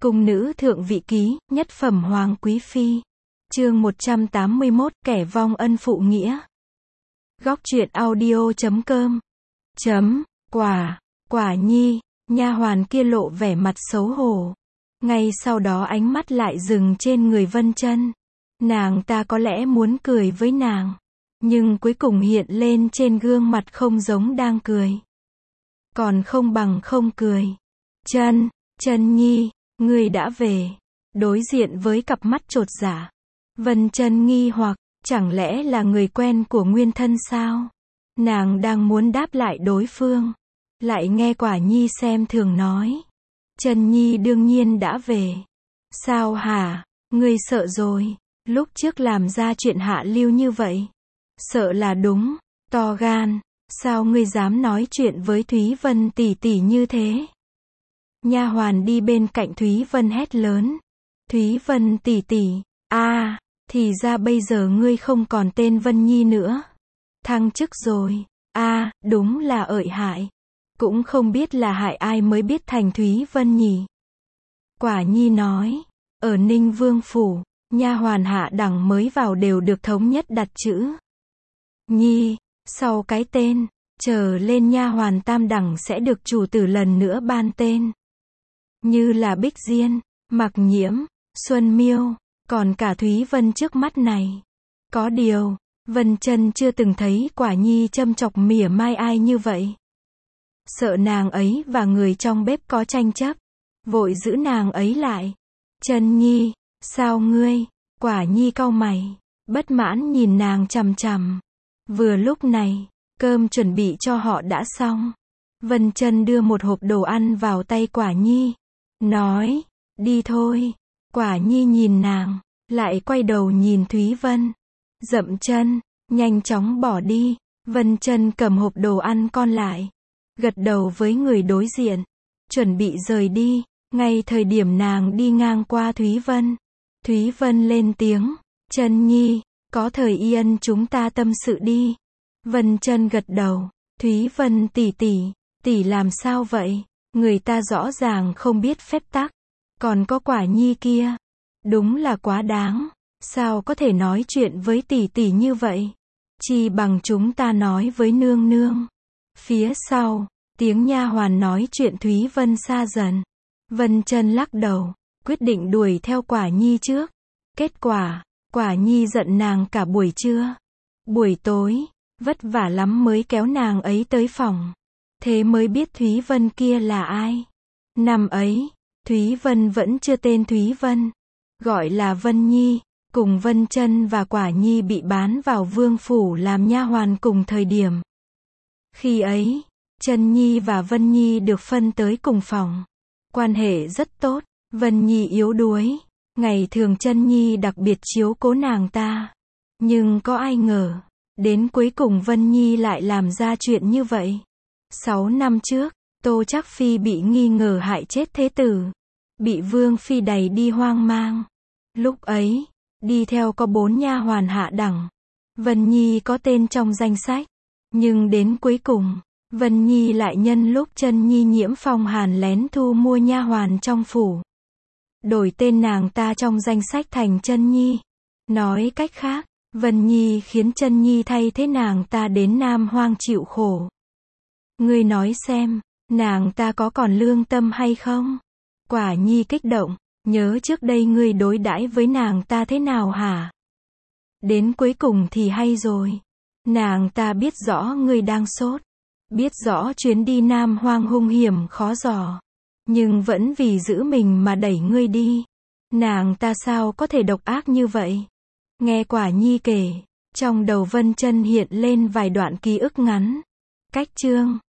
Cung nữ thượng vị ký, nhất phẩm hoàng quý phi. Chương 181, kẻ vong ân phụ nghĩa. Góc truyện audio.com. Quả nhi, nha hoàn kia lộ vẻ mặt xấu hổ. Ngay sau đó ánh mắt lại dừng trên người Vân Chân. Nàng ta có lẽ muốn cười với nàng, nhưng cuối cùng hiện lên trên gương mặt không giống đang cười, còn không bằng không cười. Chân nhi, ngươi đã về. Đối diện với cặp mắt chột dạ, Vân Chân nghi hoặc, chẳng lẽ là người quen của nguyên thân sao? Nàng đang muốn đáp lại đối phương, lại nghe Quả Nhi xem thường nói: Chân nhi đương nhiên đã về. Sao hả? Ngươi sợ rồi, lúc trước làm ra chuyện hạ lưu như vậy. Sợ là đúng, to gan, sao ngươi dám nói chuyện với Thúy Vân tỷ tỷ như thế? Nha hoàn đi bên cạnh Thúy Vân hét lớn: Thúy Vân tỷ tỷ, thì ra bây giờ ngươi không còn tên Vân Nhi nữa, thăng chức rồi. Đúng là ợi hại, cũng không biết là hại ai mới biết thành Thúy Vân nhỉ. Quả Nhi nói, ở Ninh Vương phủ, nha hoàn hạ đẳng mới vào đều được thống nhất đặt chữ Nhi sau cái tên, trở lên nha hoàn tam đẳng sẽ được chủ tử lần nữa ban tên, như là Bích Diên, Mặc Nhiễm, Xuân Miêu, còn cả Thúy Vân trước mắt này. Có điều, Vân Chân chưa từng thấy Quả Nhi châm chọc mỉa mai ai như vậy. Sợ nàng ấy và người trong bếp có tranh chấp, vội giữ nàng ấy lại. Chân nhi, sao ngươi? Quả Nhi cau mày, bất mãn nhìn nàng chằm chằm. Vừa lúc này, cơm chuẩn bị cho họ đã xong. Vân Chân đưa một hộp đồ ăn vào tay Quả Nhi, nói, đi thôi. Quả Nhi nhìn nàng, lại quay đầu nhìn Thúy Vân, dậm chân, nhanh chóng bỏ đi. Vân Chân cầm hộp đồ ăn con lại, gật đầu với người đối diện, chuẩn bị rời đi. Ngay thời điểm nàng đi ngang qua Thúy Vân lên tiếng, Chân nhi, có thời yên chúng ta tâm sự đi. Vân Chân gật đầu, Thúy Vân tỷ làm sao vậy? Người ta rõ ràng không biết phép tắc, còn có Quả Nhi kia, đúng là quá đáng, sao có thể nói chuyện với tỷ như vậy? Chi bằng chúng ta nói với nương nương. Phía sau, tiếng nha hoàn nói chuyện Thúy Vân xa dần. Vân Chân lắc đầu, quyết định đuổi theo Quả Nhi trước. Kết quả, Quả Nhi giận nàng cả buổi trưa. Buổi tối, vất vả lắm mới kéo nàng ấy tới phòng. Thế mới biết Thúy Vân kia là ai. Năm ấy, Thúy Vân vẫn chưa tên Thúy Vân, gọi là Vân Nhi. Cùng Vân Chân và Quả Nhi bị bán vào vương phủ làm nha hoàn cùng thời điểm. Khi ấy, Chân Nhi và Vân Nhi được phân tới cùng phòng. Quan hệ rất tốt. Vân Nhi yếu đuối, ngày thường Chân Nhi đặc biệt chiếu cố nàng ta. Nhưng có ai ngờ, đến cuối cùng Vân Nhi lại làm ra chuyện như vậy. 6 năm trước, Tô Trác Phi bị nghi ngờ hại chết thế tử, bị Vương Phi đày đi hoang mang. Lúc ấy, đi theo có 4 nha hoàn hạ đẳng. Vân Nhi có tên trong danh sách, nhưng đến cuối cùng, Vân Nhi lại nhân lúc Chân Nhi nhiễm phong hàn lén thu mua nha hoàn trong phủ, đổi tên nàng ta trong danh sách thành Chân Nhi. Nói cách khác, Vân Nhi khiến Chân Nhi thay thế nàng ta đến Nam Hoang chịu khổ. Ngươi nói xem, nàng ta có còn lương tâm hay không? Quả Nhi kích động, nhớ trước đây ngươi đối đãi với nàng ta thế nào hả? Đến cuối cùng thì hay rồi. Nàng ta biết rõ ngươi đang sốt, biết rõ chuyến đi Nam Hoang hung hiểm khó dò, nhưng vẫn vì giữ mình mà đẩy ngươi đi. Nàng ta sao có thể độc ác như vậy? Nghe Quả Nhi kể, trong đầu Vân Chân hiện lên vài đoạn ký ức ngắn. Cách chương